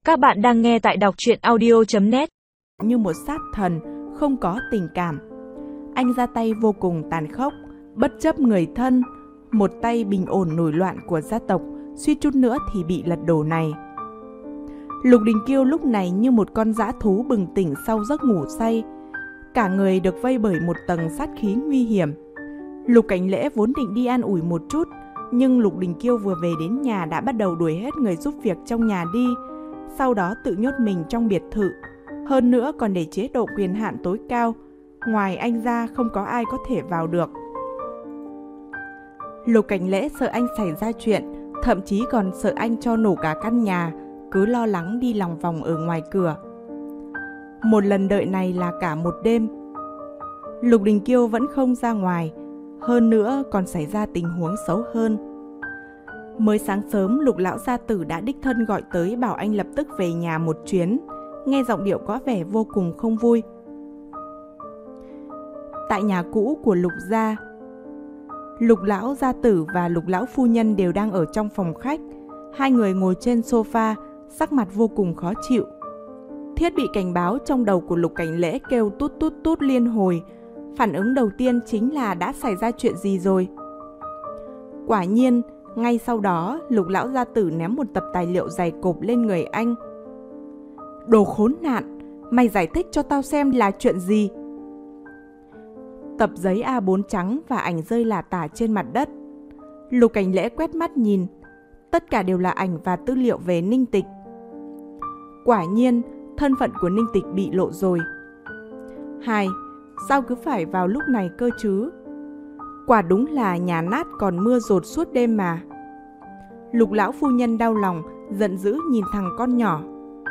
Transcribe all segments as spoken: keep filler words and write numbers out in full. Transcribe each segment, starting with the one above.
Các bạn đang nghe tại đọc truyện audio chấm net. Như một sát thần, không có tình cảm. Anh ra tay vô cùng tàn khốc, bất chấp người thân, một tay bình ổn nổi loạn của gia tộc, suýt chút nữa thì bị lật đổ này. Lục Đình Kiêu lúc này như một con dã thú bừng tỉnh sau giấc ngủ say. Cả người được vây bởi một tầng sát khí nguy hiểm. Lục Cảnh Lễ vốn định đi an ủi một chút, nhưng Lục Đình Kiêu vừa về đến nhà đã bắt đầu đuổi hết người giúp việc trong nhà đi, sau đó tự nhốt mình trong biệt thự. Hơn nữa còn để chế độ quyền hạn tối cao, ngoài anh ra không có ai có thể vào được. Lục Cảnh Lễ sợ anh xảy ra chuyện, thậm chí còn sợ anh cho nổ cả căn nhà, cứ lo lắng đi lòng vòng ở ngoài cửa. Một lần đợi này là cả một đêm. Lục Đình Kiêu vẫn không ra ngoài, hơn nữa còn xảy ra tình huống xấu hơn. Mới sáng sớm, Lục lão gia tử đã đích thân gọi tới bảo anh lập tức về nhà một chuyến, nghe giọng điệu có vẻ vô cùng không vui. Tại nhà cũ của Lục gia, Lục lão gia tử và Lục lão phu nhân đều đang ở trong phòng khách. Hai người ngồi trên sofa, sắc mặt vô cùng khó chịu. Thiết bị cảnh báo trong đầu của Lục Cảnh Lễ kêu tút tút tút liên hồi. Phản ứng đầu tiên chính là đã xảy ra chuyện gì rồi. Quả nhiên, ngay sau đó, Lục lão gia tử ném một tập tài liệu dày cộp lên người anh. Đồ khốn nạn, mày giải thích cho tao xem là chuyện gì. Tập giấy A bốn trắng và ảnh rơi lả tả trên mặt đất. Lục Cảnh Lễ quét mắt nhìn, tất cả đều là ảnh và tư liệu về Ninh Tịch. Quả nhiên, thân phận của Ninh Tịch bị lộ rồi. Hai, sao cứ phải vào lúc này cơ chứ? Quả đúng là nhà nát còn mưa dột suốt đêm mà. Lục lão phu nhân đau lòng, giận dữ nhìn thằng con nhỏ.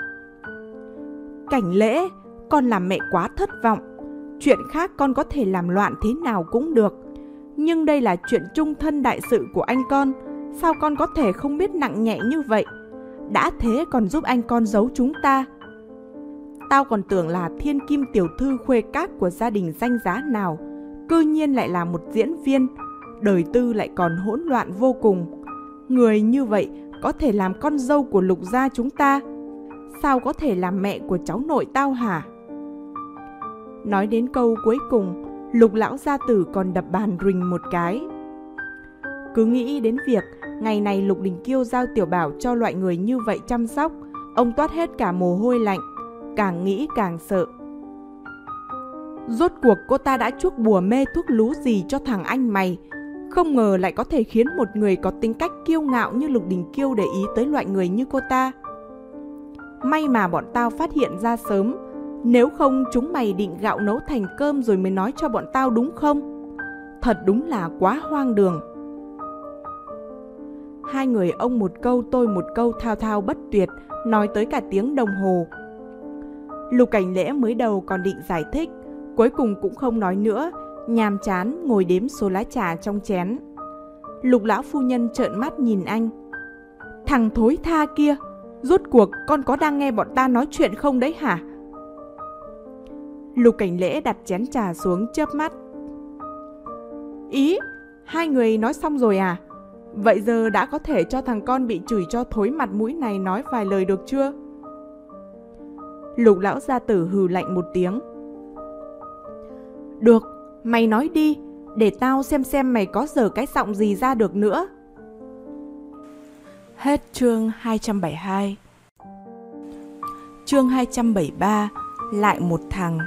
Cảnh Lễ, con làm mẹ quá thất vọng. Chuyện khác con có thể làm loạn thế nào cũng được, nhưng đây là chuyện trung thân đại sự của anh con. Sao con có thể không biết nặng nhẹ như vậy? Đã thế còn giúp anh con giấu chúng ta. Tao còn tưởng là thiên kim tiểu thư khuê các của gia đình danh giá nào, cư nhiên lại là một diễn viên. Đời tư lại còn hỗn loạn vô cùng. Người như vậy có thể làm con dâu của Lục gia chúng ta, sao có thể làm mẹ của cháu nội tao hả? Nói đến câu cuối cùng, Lục lão gia tử còn đập bàn rình một cái. Cứ nghĩ đến việc ngày này Lục Đình Kiêu giao Tiểu Bảo cho loại người như vậy chăm sóc, ông toát hết cả mồ hôi lạnh, càng nghĩ càng sợ. Rốt cuộc cô ta đã chuốc bùa mê thuốc lú gì cho thằng anh mày? Không ngờ lại có thể khiến một người có tính cách kiêu ngạo như Lục Đình Kiêu để ý tới loại người như cô ta. May mà bọn tao phát hiện ra sớm, nếu không chúng mày định gạo nấu thành cơm rồi mới nói cho bọn tao đúng không? Thật đúng là quá hoang đường. Hai người ông một câu tôi một câu thao thao bất tuyệt, nói tới cả tiếng đồng hồ. Lục Cảnh Lễ mới đầu còn định giải thích, cuối cùng cũng không nói nữa, nhàm chán ngồi đếm số lá trà trong chén. Lục lão phu nhân trợn mắt nhìn anh. Thằng thối tha kia, rốt cuộc con có đang nghe bọn ta nói chuyện không đấy hả? Lục Cảnh Lễ đặt chén trà xuống chớp mắt. Ý, hai người nói xong rồi à? Vậy giờ đã có thể cho thằng con bị chửi cho thối mặt mũi này nói vài lời được chưa? Lục lão gia tử hừ lạnh một tiếng. Được, mày nói đi, để tao xem xem mày có dở cái giọng gì ra được nữa. Hết chương hai trăm bảy mươi hai. Chương hai trăm bảy mươi ba, lại một thằng.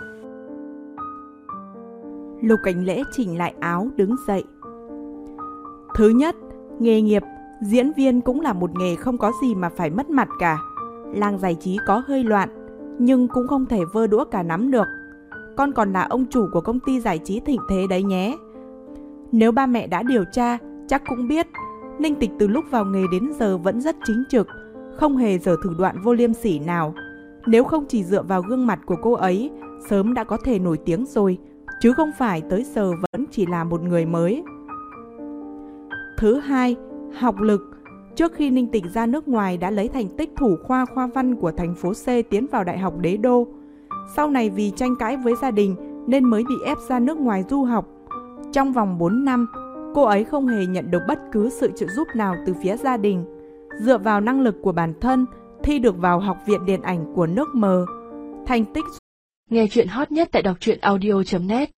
Lục Cảnh Lễ chỉnh lại áo đứng dậy. Thứ nhất, nghề nghiệp diễn viên cũng là một nghề không có gì mà phải mất mặt cả. Làng giải trí có hơi loạn, nhưng cũng không thể vơ đũa cả nắm được. Con còn là ông chủ của công ty giải trí thịnh thế đấy nhé. Nếu ba mẹ đã điều tra, chắc cũng biết Ninh Tịch từ lúc vào nghề đến giờ vẫn rất chính trực, không hề dở thử đoạn vô liêm sỉ nào. Nếu không chỉ dựa vào gương mặt của cô ấy, sớm đã có thể nổi tiếng rồi, chứ không phải tới giờ vẫn chỉ là một người mới. Thứ hai, học lực. Trước khi Ninh Tịch ra nước ngoài đã lấy thành tích thủ khoa khoa văn của thành phố C tiến vào Đại học Đế Đô. Sau này vì tranh cãi với gia đình nên mới bị ép ra nước ngoài du học. Trong vòng bốn năm, cô ấy không hề nhận được bất cứ sự trợ giúp nào từ phía gia đình. Dựa vào năng lực của bản thân, thi được vào Học viện Điện ảnh của nước M. Thành tích Nghe chuyện hot nhất tại đọc truyện audio chấm net